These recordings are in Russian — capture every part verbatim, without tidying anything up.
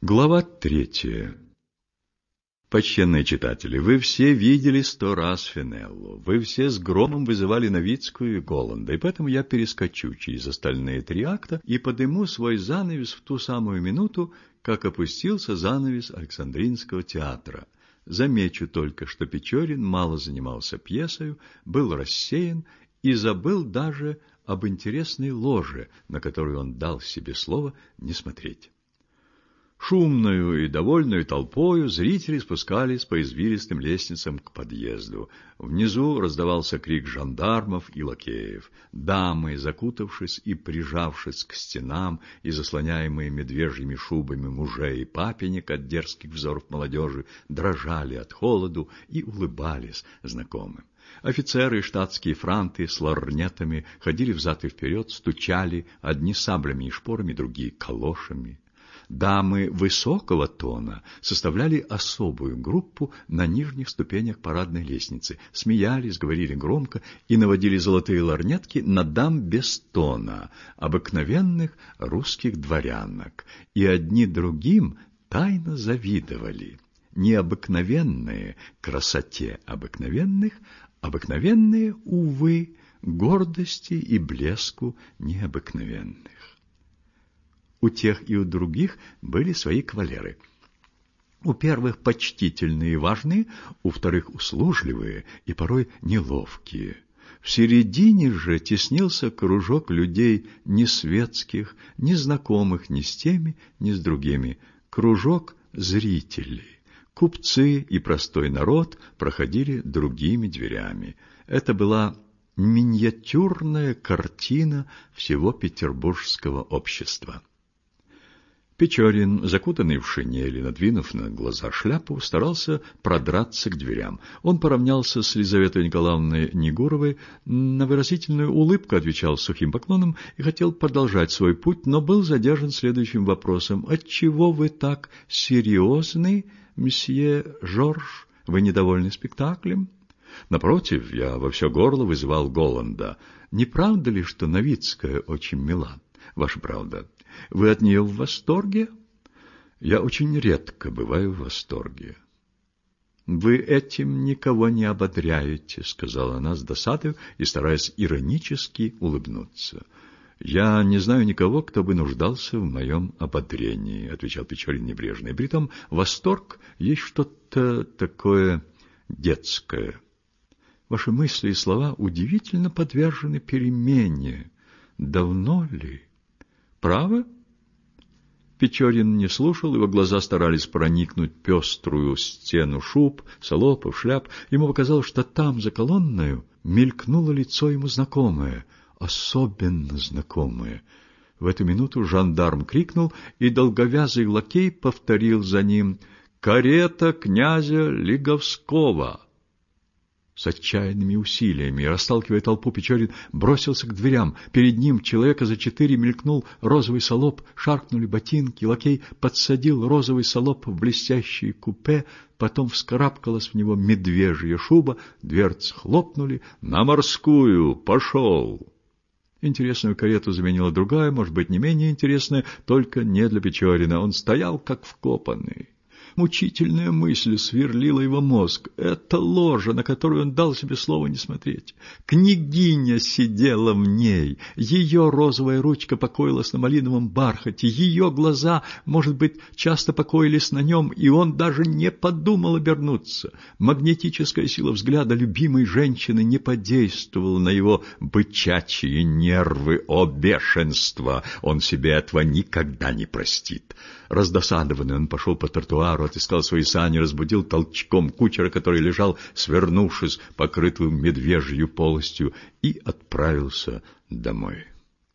Глава третья. Почтенные читатели, вы все видели сто раз Финеллу, вы все с громом вызывали Новицкую и Голланда, и поэтому я перескочу через остальные три акта и подниму свой занавес в ту самую минуту, как опустился занавес Александринского театра. Замечу только, что Печорин мало занимался пьесою, был рассеян и забыл даже об интересной ложе, на которую он дал себе слово не смотреть. Шумною и довольную толпою зрители спускались по извилистым лестницам к подъезду. Внизу раздавался крик жандармов и лакеев. Дамы, закутавшись и прижавшись к стенам и заслоняемые медвежьими шубами мужей и папенек от дерзких взоров молодежи, дрожали от холоду и улыбались знакомым. Офицеры и штатские франты с лорнетами ходили взад и вперед, стучали, одни саблями и шпорами, другие калошами. Дамы высокого тона составляли особую группу на нижних ступенях парадной лестницы, смеялись, говорили громко и наводили золотые лорнетки на дам без тона, обыкновенных русских дворянок, и одни другим тайно завидовали. Необыкновенные красоте обыкновенных, обыкновенные, увы, гордости и блеску необыкновенных. У тех и у других были свои кавалеры. У первых почтительные и важные, у вторых услужливые и порой неловкие. В середине же теснился кружок людей ни светских, ни знакомых ни с теми, ни с другими. Кружок зрителей. Купцы и простой народ проходили другими дверями. Это была миниатюрная картина всего петербургского общества. Печорин, закутанный в шинели, надвинув на глаза шляпу, старался продраться к дверям. Он поравнялся с Лизаветой Николаевной Негуровой, на выразительную улыбку отвечал сухим поклоном и хотел продолжать свой путь, но был задержан следующим вопросом. «Отчего вы так серьезны, месье Жорж? Вы недовольны спектаклем?» «Напротив, я во все горло вызывал Голланда. Не правда ли, что Новицкая очень мила?» «Ваша правда. Вы от нее в восторге?» «Я очень редко бываю в восторге». «Вы этим никого не ободряете», — сказала она с досадой и стараясь иронически улыбнуться. «Я не знаю никого, кто бы нуждался в моем ободрении», — отвечал Печорин небрежно. «И притом восторг есть что-то такое детское. Ваши мысли и слова удивительно подвержены перемене. Давно ли?» «Право?» Печорин не слушал, его глаза старались проникнуть в пеструю стену шуб, салопов, шляп. Ему показалось, что там, за колонною, мелькнуло лицо ему знакомое, особенно знакомое. В эту минуту жандарм крикнул, и долговязый лакей повторил за ним: «Карета князя Лиговского!» С отчаянными усилиями, расталкивая толпу, Печорин бросился к дверям. Перед ним человека за четыре мелькнул розовый салоп, шаркнули ботинки, лакей подсадил розовый салоп в блестящее купе, потом вскарабкалась в него медвежья шуба, дверцы хлопнули. «На морскую! Пошел!» Интересную карету заменила другая, может быть, не менее интересная, только не для Печорина. Он стоял, как вкопанный. Мучительная мысль сверлила его мозг. Это ложа, на которую он дал себе слово не смотреть. Княгиня сидела в ней, ее розовая ручка покоилась на малиновом бархате, ее глаза, может быть, часто покоились на нем, и он даже не подумал обернуться. Магнетическая сила взгляда любимой женщины не подействовала на его бычачьи нервы. О, бешенство! Он себе этого никогда не простит. Раздосадованный он пошел по тротуару, отыскал свои сани, разбудил толчком кучера, который лежал, свернувшись, покрытую медвежью полостью, и отправился домой.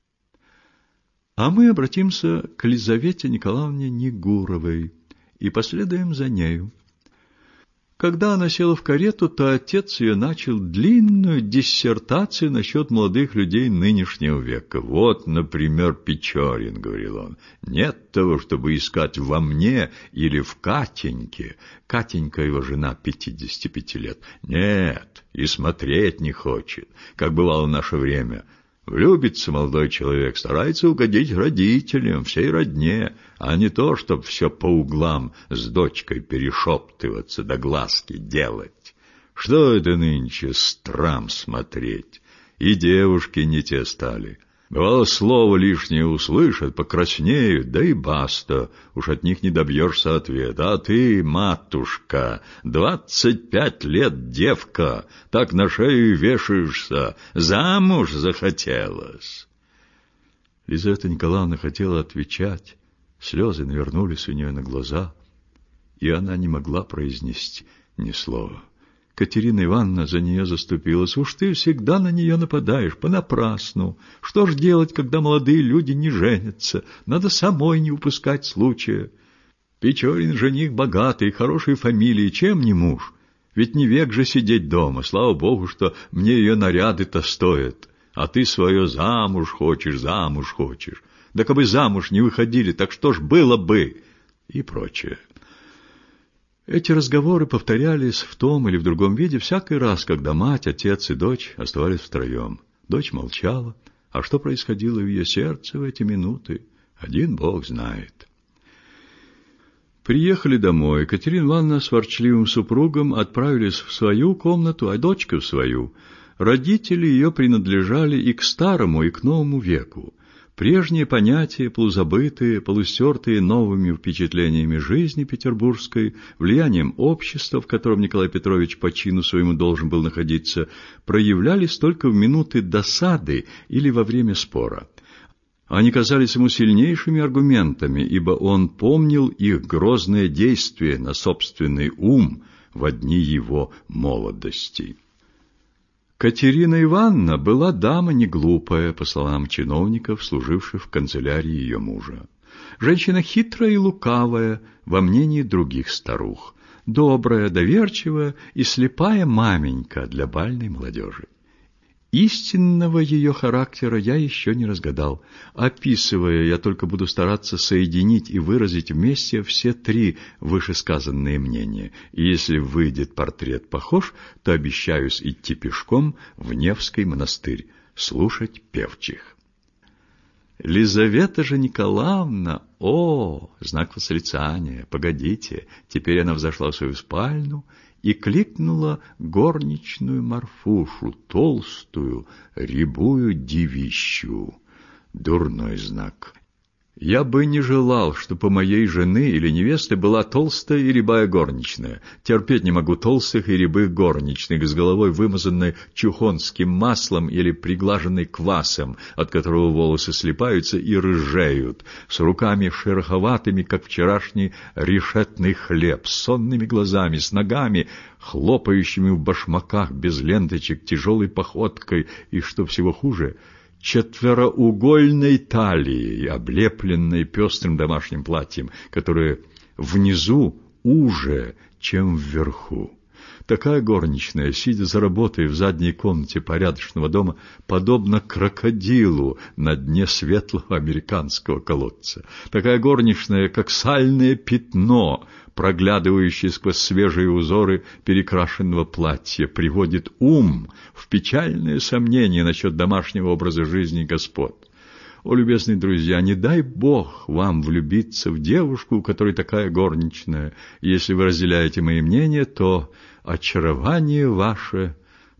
А мы обратимся к Лизавете Николаевне Негуровой и последуем за нею. Когда она села в карету, то отец ее начал длинную диссертацию насчет молодых людей нынешнего века. «Вот, например, Печорин, — говорил он, — нет того, чтобы искать во мне или в Катеньке. Катенька, его жена, пятидесяти пяти лет. Нет, и смотреть не хочет, как бывало в наше время. Влюбится молодой человек, старается угодить родителям, всей родне, а не то, чтоб все по углам с дочкой перешептываться да глазки делать. Что это нынче страм смотреть? И девушки не те стали. Бывало, слово лишнее услышат, покраснеют, да и баста, уж от них не добьешься ответа. А ты, матушка, двадцать пять лет девка, так на шею вешаешься, замуж захотелось. Лизавета Николаевна хотела отвечать, слезы навернулись у нее на глаза, и она не могла произнести ни слова. Катерина Ивановна за нее заступилась. Уж ты всегда на нее нападаешь, понапрасну. Что ж делать, когда молодые люди не женятся? Надо самой не упускать случая. Печорин жених богатый, хорошей фамилии, чем не муж? Ведь не век же сидеть дома. Слава богу, что мне ее наряды-то стоят. А ты свое замуж хочешь, замуж хочешь. Да кабы замуж не выходили, так что ж было бы? И прочее. Эти разговоры повторялись в том или в другом виде всякий раз, когда мать, отец и дочь оставались втроем. Дочь молчала, а что происходило в ее сердце в эти минуты, один Бог знает. Приехали домой. Катерина Ивановна с ворчливым супругом отправились в свою комнату, а дочка в свою. Родители ее принадлежали и к старому, и к новому веку. Прежние понятия, полузабытые, полустертые новыми впечатлениями жизни петербургской, влиянием общества, в котором Николай Петрович по чину своему должен был находиться, проявлялись только в минуты досады или во время спора. Они казались ему сильнейшими аргументами, ибо он помнил их грозное действие на собственный ум во дни его молодости. Катерина Ивановна была дама не глупая, по словам чиновников, служивших в канцелярии ее мужа. Женщина хитрая и лукавая, во мнении других старух, добрая, доверчивая и слепая маменька для бальной молодежи. Истинного ее характера я еще не разгадал. Описывая, я только буду стараться соединить и выразить вместе все три вышесказанные мнения. И если выйдет портрет похож, то обещаюсь идти пешком в Невский монастырь, слушать певчих. Лизавета же Николаевна, о, знак восклицания, погодите, теперь она взошла в свою спальню и кликнула горничную Марфушу, толстую, рябую девищу. Дурной знак. Я бы не желал, чтобы у моей жены или невесты была толстая и рябая горничная. Терпеть не могу толстых и рябых горничных, с головой вымазанной чухонским маслом или приглаженной квасом, от которого волосы слипаются и рыжеют, с руками шероховатыми, как вчерашний решетный хлеб, с сонными глазами, с ногами, хлопающими в башмаках без ленточек, тяжелой походкой и, что всего хуже, четвероугольной талией, облепленной пестрым домашним платьем, которое внизу уже, чем вверху. Такая горничная, сидя за работой в задней комнате порядочного дома, подобна крокодилу на дне светлого американского колодца. Такая горничная, как сальное пятно, проглядывающее сквозь свежие узоры перекрашенного платья, приводит ум в печальное сомнение насчет домашнего образа жизни господ. О, любезные друзья, не дай Бог вам влюбиться в девушку, у которой такая горничная. Если вы разделяете мои мнения, то очарование ваше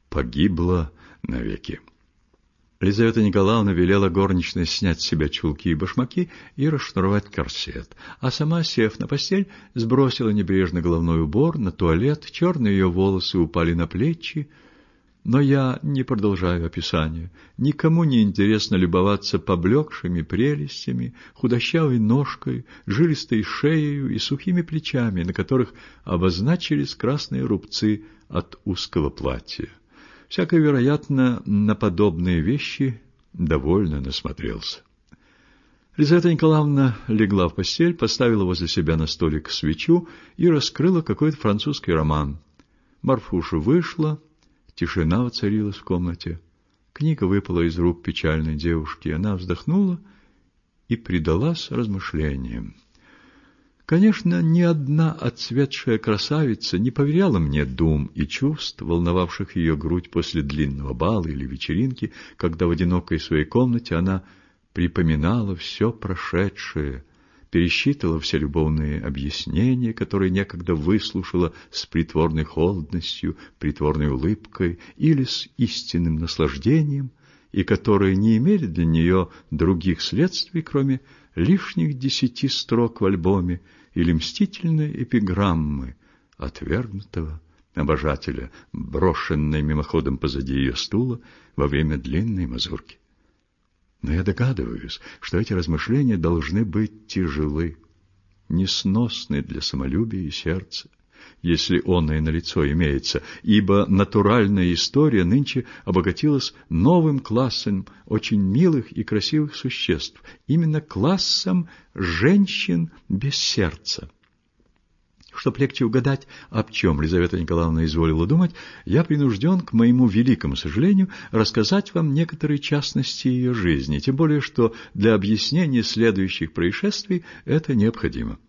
погибло навеки. Лизавета Николаевна велела горничной снять с себя чулки и башмаки и расшнуровать корсет, а сама, сев на постель, сбросила небрежно головной убор на туалет, черные ее волосы упали на плечи. Но я не продолжаю описание. Никому не интересно любоваться поблекшими прелестями, худощавой ножкой, жилистой шеей и сухими плечами, на которых обозначились красные рубцы от узкого платья. Всяко, вероятно, на подобные вещи довольно насмотрелся. Лизавета Николаевна легла в постель, поставила возле себя на столик свечу и раскрыла какой-то французский роман. Марфуша вышла. Тишина воцарилась в комнате. Книга выпала из рук печальной девушки. Она вздохнула и предалась размышлениям. Конечно, ни одна отцветшая красавица не поверяла мне дум и чувств, волновавших ее грудь после длинного бала или вечеринки, когда в одинокой своей комнате она припоминала все прошедшее, пересчитывала все любовные объяснения, которые некогда выслушала с притворной холодностью, притворной улыбкой или с истинным наслаждением, и которые не имели для нее других следствий, кроме лишних десяти строк в альбоме или мстительной эпиграммы отвергнутого обожателя, брошенной мимоходом позади ее стула во время длинной мазурки. Но я догадываюсь, что эти размышления должны быть тяжелы, несносны для самолюбия и сердца, если оно и налицо имеется, ибо натуральная история нынче обогатилась новым классом очень милых и красивых существ, именно классом женщин без сердца. Чтоб легче угадать, об чем Лизавета Николаевна изволила думать, я принужден, к моему великому сожалению, рассказать вам некоторые частности ее жизни, тем более, что для объяснения следующих происшествий это необходимо.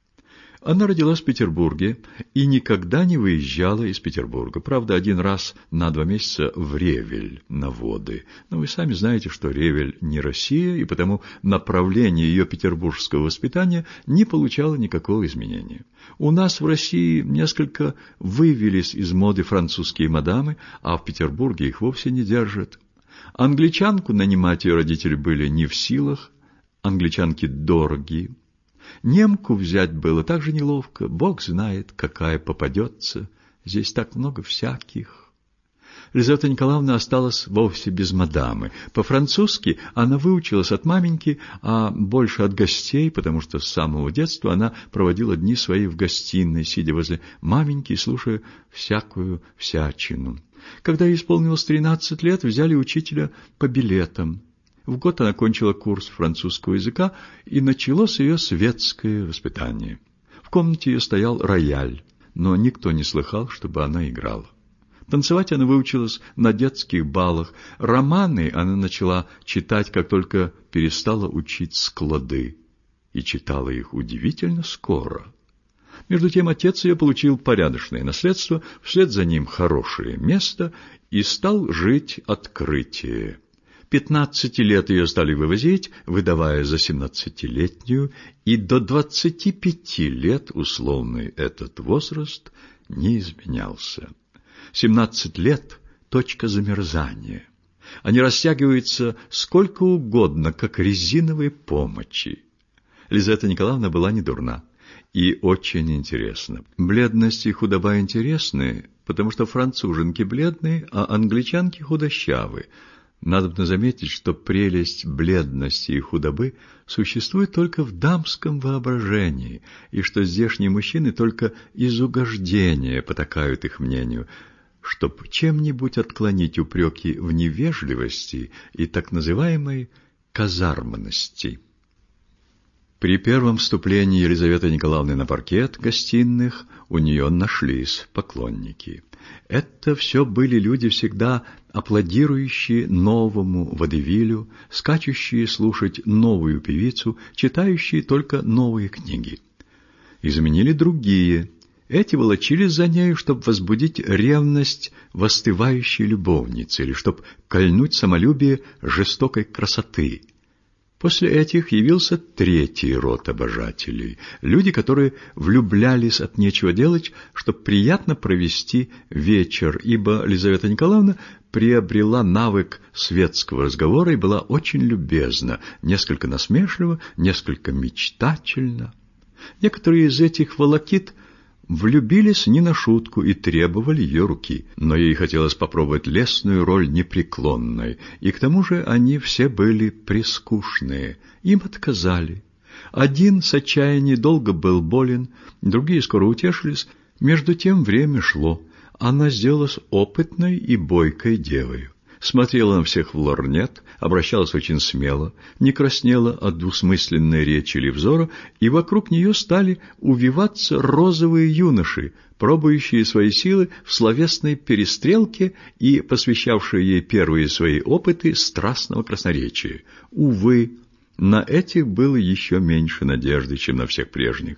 Она родилась в Петербурге и никогда не выезжала из Петербурга. Правда, один раз на два месяца в Ревель на воды. Но вы сами знаете, что Ревель не Россия, и потому направление ее петербургского воспитания не получало никакого изменения. У нас в России несколько вывелись из моды французские мадамы, а в Петербурге их вовсе не держат. Англичанку нанимать ее родители были не в силах, англичанки дорогие. Немку взять было так же неловко, Бог знает, какая попадется, здесь так много всяких. Лизавета Николаевна осталась вовсе без мадамы. По-французски она выучилась от маменьки, а больше от гостей, потому что с самого детства она проводила дни свои в гостиной, сидя возле маменьки и слушая всякую всячину. Когда ей исполнилось тринадцать лет, взяли учителя по билетам. В год она окончила курс французского языка, и началось ее светское воспитание. В комнате ее стоял рояль, но никто не слыхал, чтобы она играла. Танцевать она выучилась на детских балах. Романы она начала читать, как только перестала учить склады, и читала их удивительно скоро. Между тем отец ее получил порядочное наследство, вслед за ним хорошее место, и стал жить открытие. Пятнадцати лет ее стали вывозить, выдавая за семнадцатилетнюю, и до двадцати пяти лет условный этот возраст не изменялся. Семнадцать лет — точка замерзания. Они растягиваются сколько угодно, как резиновые помочи. Лизавета Николаевна была не дурна и очень интересна. Бледность и худоба интересны, потому что француженки бледные, а англичанки худощавы. Надобно заметить, что прелесть бледности и худобы существует только в дамском воображении, и что здешние мужчины только из угождения потакают их мнению, чтоб чем-нибудь отклонить упреки в невежливости и так называемой казарманности. При первом вступлении Елизаветы Николаевны на паркет гостиных у нее нашлись поклонники. Это все были люди, всегда аплодирующие новому водевилю, скачущие слушать новую певицу, читающие только новые книги. И заменили другие. Эти волочились за нею, чтобы возбудить ревность востывающей любовницы или чтобы кольнуть самолюбие жестокой красоты. После этих явился третий род обожателей, люди, которые влюблялись от нечего делать, чтобы приятно провести вечер, ибо Лизавета Николаевна приобрела навык светского разговора и была очень любезна, несколько насмешливо, несколько мечтательно. Некоторые из этих волокит влюбились не на шутку и требовали ее руки, но ей хотелось попробовать лесную роль непреклонной, и к тому же они все были прескучные, им отказали. Один с отчаяния долго был болен, другие скоро утешились, между тем время шло, она сделалась опытной и бойкой девою. Смотрела на всех в лорнет, обращалась очень смело, не краснела от двусмысленной речи или взора, и вокруг нее стали увиваться розовые юноши, пробующие свои силы в словесной перестрелке и посвящавшие ей первые свои опыты страстного красноречия. Увы, на этих было еще меньше надежды, чем на всех прежних.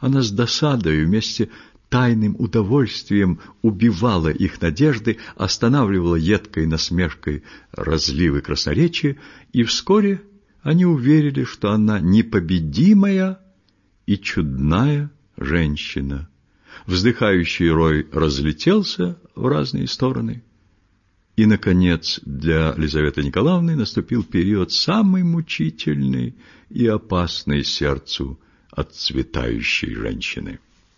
Она с досадой вместе тайным удовольствием убивала их надежды, останавливала едкой насмешкой разливы красноречия, и вскоре они уверили, что она непобедимая и чудная женщина. Вздыхающий рой разлетелся в разные стороны. И, наконец, для Лизаветы Николаевны наступил период самый мучительный и опасный сердцу отцветающей женщины.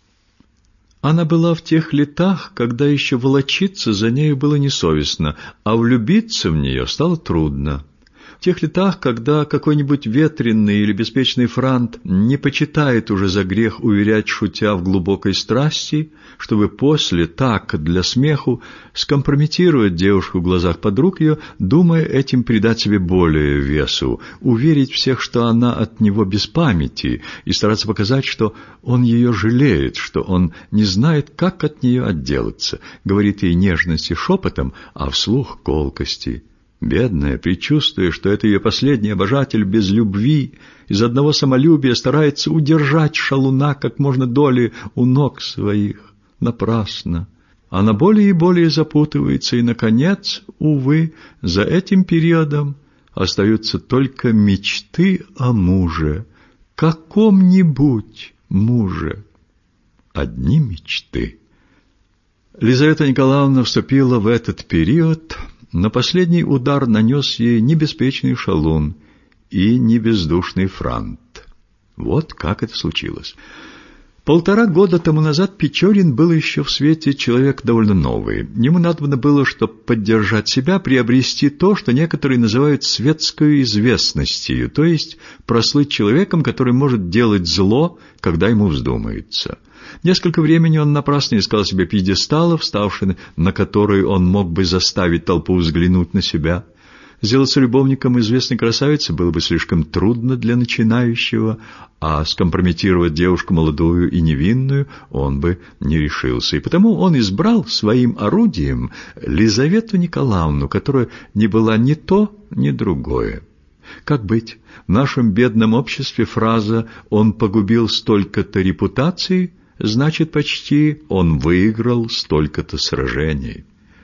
Она была в тех летах, когда еще волочиться за нею было несовестно, а влюбиться в нее стало трудно. В тех летах, когда какой-нибудь ветреный или беспечный франт не почитает уже за грех уверять, шутя в глубокой страсти, чтобы после так для смеху скомпрометировать девушку в глазах подруг ее, думая этим придать себе более весу, уверить всех, что она от него без памяти, и стараться показать, что он ее жалеет, что он не знает, как от нее отделаться, говорит ей нежности шепотом, а вслух колкости. Бедная, предчувствуя, что это ее последний обожатель без любви, из одного самолюбия старается удержать шалуна как можно долее у ног своих. Напрасно. Она более и более запутывается, и, наконец, увы, за этим периодом остаются только мечты о муже, каком-нибудь муже. Одни мечты. Лизавета Николаевна вступила в этот период, но последний удар нанес ей не беспечный шалун и не бездушный франт. Вот как это случилось. Полтора года тому назад Печорин был еще в свете человек довольно новый. Ему надобно было, чтобы поддержать себя, приобрести то, что некоторые называют светской известностью, то есть прослыть человеком, который может делать зло, когда ему вздумается. Несколько времени он напрасно искал себе пьедестала, вставший на который он мог бы заставить толпу взглянуть на себя. Сделаться любовником известной красавицы было бы слишком трудно для начинающего, а скомпрометировать девушку молодую и невинную он бы не решился. И потому он избрал своим орудием Лизавету Николаевну, которая не была ни то, ни другое. Как быть? В нашем бедном обществе фраза «он погубил столько-то репутаций» значит почти «он выиграл столько-то сражений».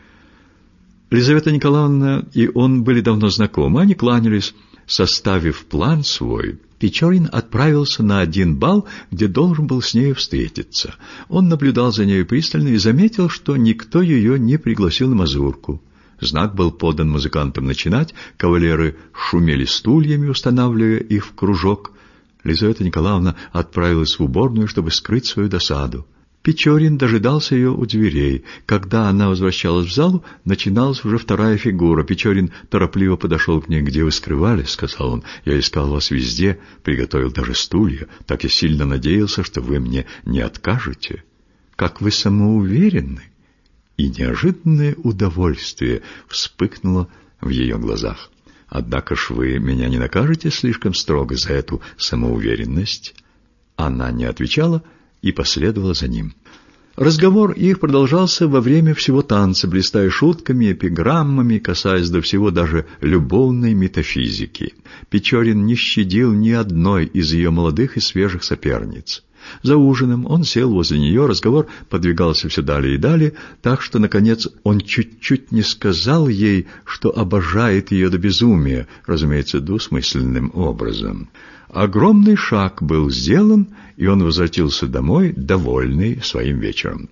Лизавета Николаевна и он были давно знакомы, они кланялись. Составив план свой, Печорин отправился на один бал, где должен был с нею встретиться. Он наблюдал за нею пристально и заметил, что никто ее не пригласил на мазурку. Знак был подан музыкантам начинать, кавалеры шумели стульями, устанавливая их в кружок. Лизавета Николаевна отправилась в уборную, чтобы скрыть свою досаду. Печорин дожидался ее у дверей. Когда она возвращалась в залу, начиналась уже вторая фигура. Печорин торопливо подошел к ней. «Где вы скрывались?» — сказал он. «Я искал вас везде, приготовил даже стулья. Так я сильно надеялся, что вы мне не откажете». «Как вы самоуверенны!» И неожиданное удовольствие вспыхнуло в ее глазах. «Однако ж вы меня не накажете слишком строго за эту самоуверенность?» Она не отвечала и последовала за ним. Разговор их продолжался во время всего танца, блистая шутками, эпиграммами, касаясь до всего даже любовной метафизики. Печорин не щадил ни одной из ее молодых и свежих соперниц. За ужином он сел возле нее, разговор подвигался все далее и далее, так что, наконец, он чуть-чуть не сказал ей, что обожает ее до безумия, разумеется, двусмысленным образом. Огромный шаг был сделан, и он возвратился домой, довольный своим вечером.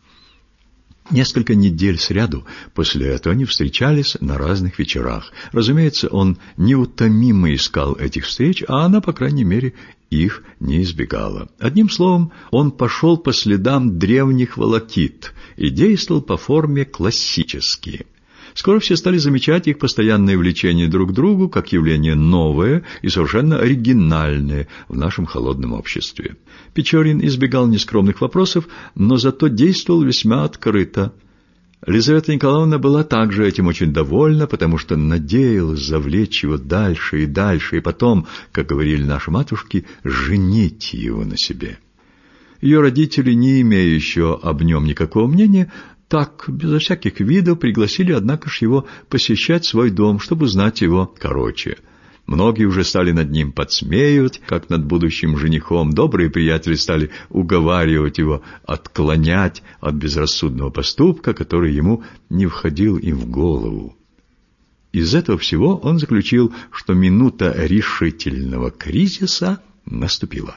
Несколько недель сряду после этого они встречались на разных вечерах. Разумеется, он неутомимо искал этих встреч, а она, по крайней мере, их не избегала. Одним словом, он пошел по следам древних волокит и действовал по форме классически. Скоро все стали замечать их постоянное влечение друг к другу как явление новое и совершенно оригинальное в нашем холодном обществе. Печорин избегал нескромных вопросов, но зато действовал весьма открыто. Лизавета Николаевна была также этим очень довольна, потому что надеялась завлечь его дальше и дальше, и потом, как говорили наши матушки, женить его на себе. Ее родители, не имея еще об нем никакого мнения, так, безо всяких видов, пригласили, однако ж, его посещать свой дом, чтобы узнать его короче. Многие уже стали над ним подсмеивать, как над будущим женихом. Добрые приятели стали уговаривать его отклонять от безрассудного поступка, который ему не входил им в голову. Из этого всего он заключил, что минута решительного кризиса наступила.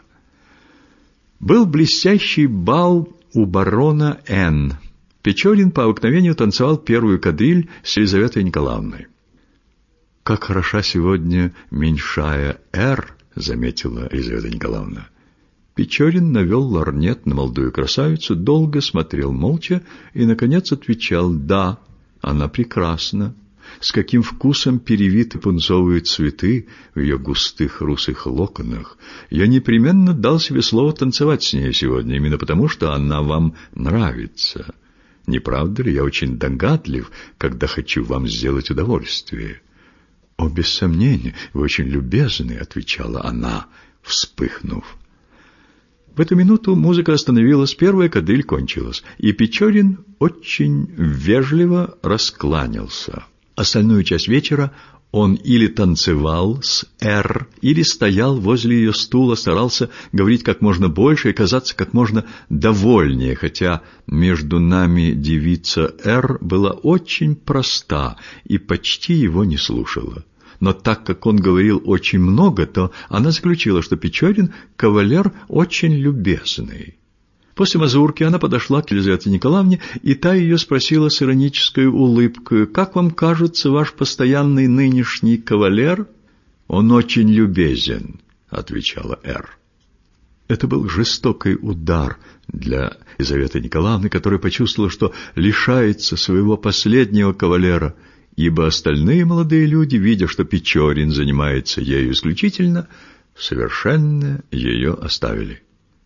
Был блестящий бал у барона Н. Печорин по обыкновению танцевал первую кадриль с Лизаветой Николаевной. «Как хороша сегодня меньшая Р», — заметила Лизавета Николаевна. Печорин навел лорнет на молодую красавицу, долго смотрел молча и, наконец, отвечал: «Да, она прекрасна. С каким вкусом перевиты пунцовые цветы в ее густых русых локонах. Я непременно дал себе слово танцевать с ней сегодня, именно потому, что она вам нравится. Не правда ли, я очень догадлив, когда хочу вам сделать удовольствие?» «О, без сомнения, вы очень любезны», — отвечала она, вспыхнув. В эту минуту музыка остановилась, первая кадриль кончилась, и Печорин очень вежливо раскланялся. Остальную часть вечера он или танцевал с Р, или стоял возле ее стула, старался говорить как можно больше и казаться как можно довольнее, хотя между нами девица Р была очень проста и почти его не слушала. Но так как он говорил очень много, то она заключила, что Печорин кавалер очень любезный. После мазурки она подошла к Елизавете Николаевне, и та ее спросила с иронической улыбкой: «Как вам кажется ваш постоянный нынешний кавалер?» «Он очень любезен», — отвечала Р. Это был жестокий удар для Елизаветы Николаевны, которая почувствовала, что лишается своего последнего кавалера, ибо остальные молодые люди, видя, что Печорин занимается ею исключительно, совершенно ее оставили.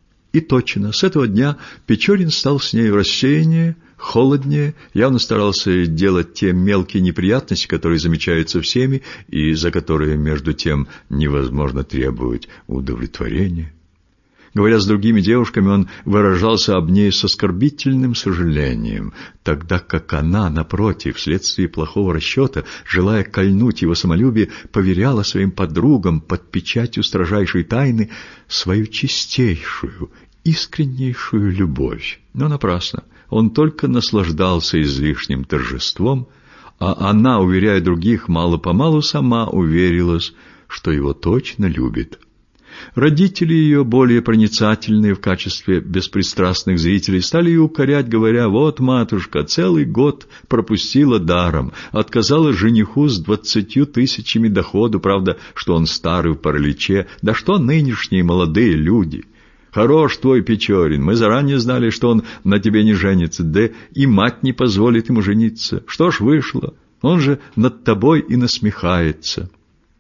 И точно, с этого дня Печорин стал с нею рассеяннее, холоднее, явно старался делать те мелкие неприятности, которые замечаются всеми, и за которые, между тем, невозможно требовать удовлетворения. Говоря с другими девушками, он выражался об ней с оскорбительным сожалением, тогда как она, напротив, вследствие плохого расчета, желая кольнуть его самолюбие, поверяла своим подругам под печатью строжайшей тайны свою чистейшую, искреннейшую любовь. Но напрасно. Он только наслаждался излишним торжеством, а она, уверяя других, мало-помалу сама уверилась, что его точно любит. Родители ее, более проницательные в качестве беспристрастных зрителей, стали ее укорять, говоря: «Вот, матушка, целый год пропустила даром, отказала жениху с двадцатью тысячами доходу, правда, что он старый в параличе, да что нынешние молодые люди! Хорош твой Печорин, мы заранее знали, что он на тебе не женится, да и мать не позволит ему жениться. Что ж вышло? Он же над тобой и насмехается».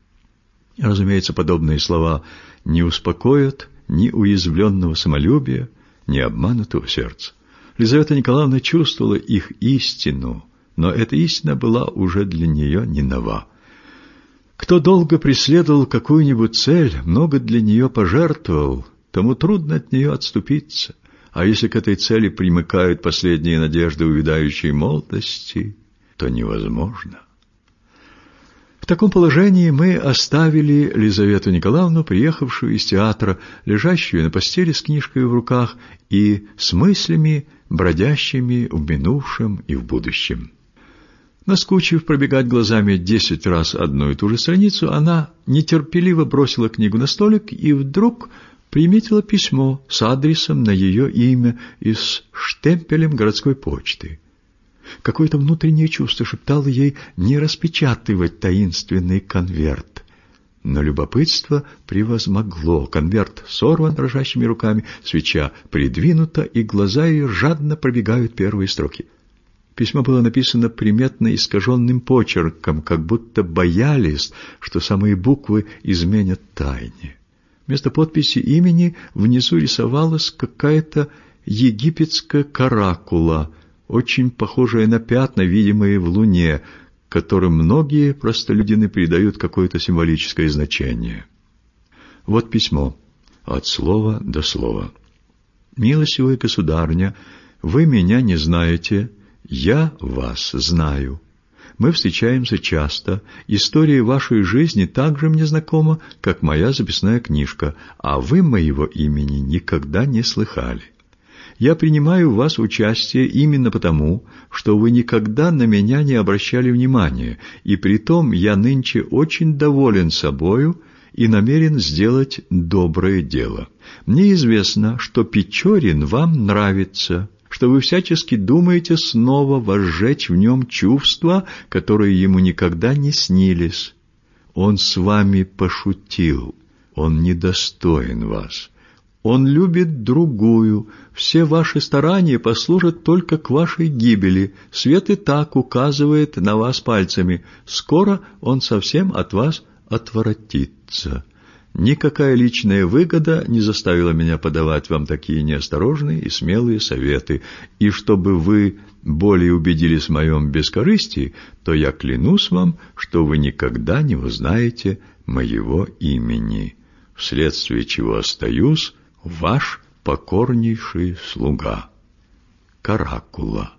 Разумеется, подобные слова не успокоят ни уязвленного самолюбия, ни обманутого сердца. Лизавета Николаевна чувствовала их истину, но эта истина была уже для нее не нова. Кто долго преследовал какую-нибудь цель, много для нее пожертвовал, тому трудно от нее отступиться, а если к этой цели примыкают последние надежды увядающей молодости, то невозможно. В таком положении мы оставили Лизавету Николаевну, приехавшую из театра, лежащую на постели с книжкой в руках и с мыслями, бродящими в минувшем и в будущем. Наскучив пробегать глазами десять раз одну и ту же страницу, она нетерпеливо бросила книгу на столик и вдруг приметила письмо с адресом на ее имя и с штемпелем городской почты. Какое-то внутреннее чувство шептало ей не распечатывать таинственный конверт. Но любопытство превозмогло. Конверт сорван дрожащими руками, свеча придвинута, и глаза ее жадно пробегают первые строки. Письмо было написано приметно искаженным почерком, как будто боялись, что самые буквы изменят тайне. Вместо подписи имени внизу рисовалась какая-то египетская каракула, очень похожая на пятна, видимые в луне, которым многие простолюдины придают какое-то символическое значение. Вот письмо, от слова до слова. «Милостивая государыня, вы меня не знаете, я вас знаю. Мы встречаемся часто. История вашей жизни так же мне знакома, как моя записная книжка, а вы моего имени никогда не слыхали. Я принимаю в вас участие именно потому, что вы никогда на меня не обращали внимания, и притом я нынче очень доволен собою и намерен сделать доброе дело. Мне известно, что Печорин вам нравится, что вы всячески думаете снова возжечь в нем чувства, которые ему никогда не снились. Он с вами пошутил, он недостоин вас. Он любит другую. Все ваши старания послужат только к вашей гибели. Свет и так указывает на вас пальцами. Скоро он совсем от вас отворотится. Никакая личная выгода не заставила меня подавать вам такие неосторожные и смелые советы. И чтобы вы более убедились в моем бескорыстии, то я клянусь вам, что вы никогда не узнаете моего имени, вследствие чего остаюсь ваш покорнейший слуга. Каракула.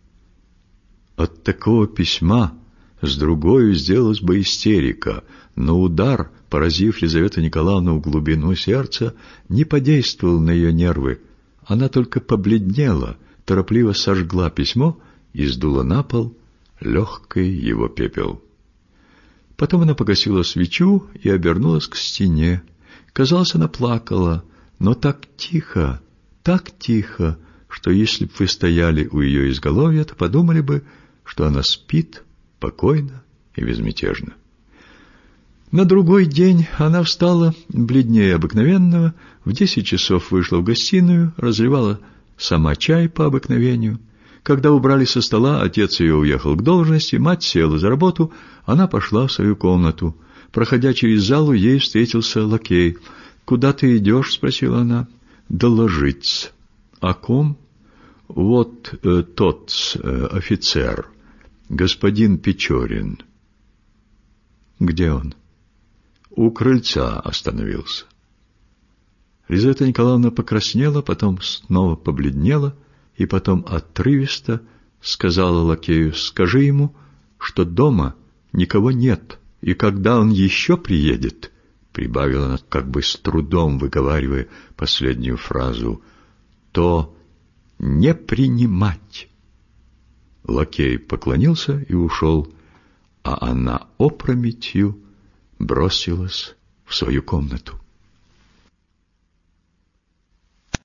От такого письма с другою сделалась бы истерика, но удар, поразив Лизавету Николаевну в глубину сердца, не подействовал на ее нервы. Она только побледнела, торопливо сожгла письмо и сдула на пол легкий его пепел. Потом она погасила свечу и обернулась к стене. Казалось, она плакала, но так тихо, так тихо, что если бы вы стояли у ее изголовья, то подумали бы, что она спит покойно и безмятежно. На другой день она встала бледнее обыкновенного, в десять часов вышла в гостиную, разливала сама чай по обыкновению. Когда убрали со стола, отец ее уехал к должности, мать села за работу, она пошла в свою комнату. Проходя через залу, ей встретился лакей. «Куда ты идешь?» — спросила она. «Доложить». «О ком?» «Вот э, тот э, офицер, господин Печорин». «Где он?» «У крыльца остановился». Лизавета Николаевна покраснела, потом снова побледнела и потом отрывисто сказала лакею: «Скажи ему, что дома никого нет, и когда он еще приедет», — прибавила она, как бы с трудом выговаривая последнюю фразу, «то не принимать». Лакей поклонился и ушел, а она опрометью бросилась в свою комнату.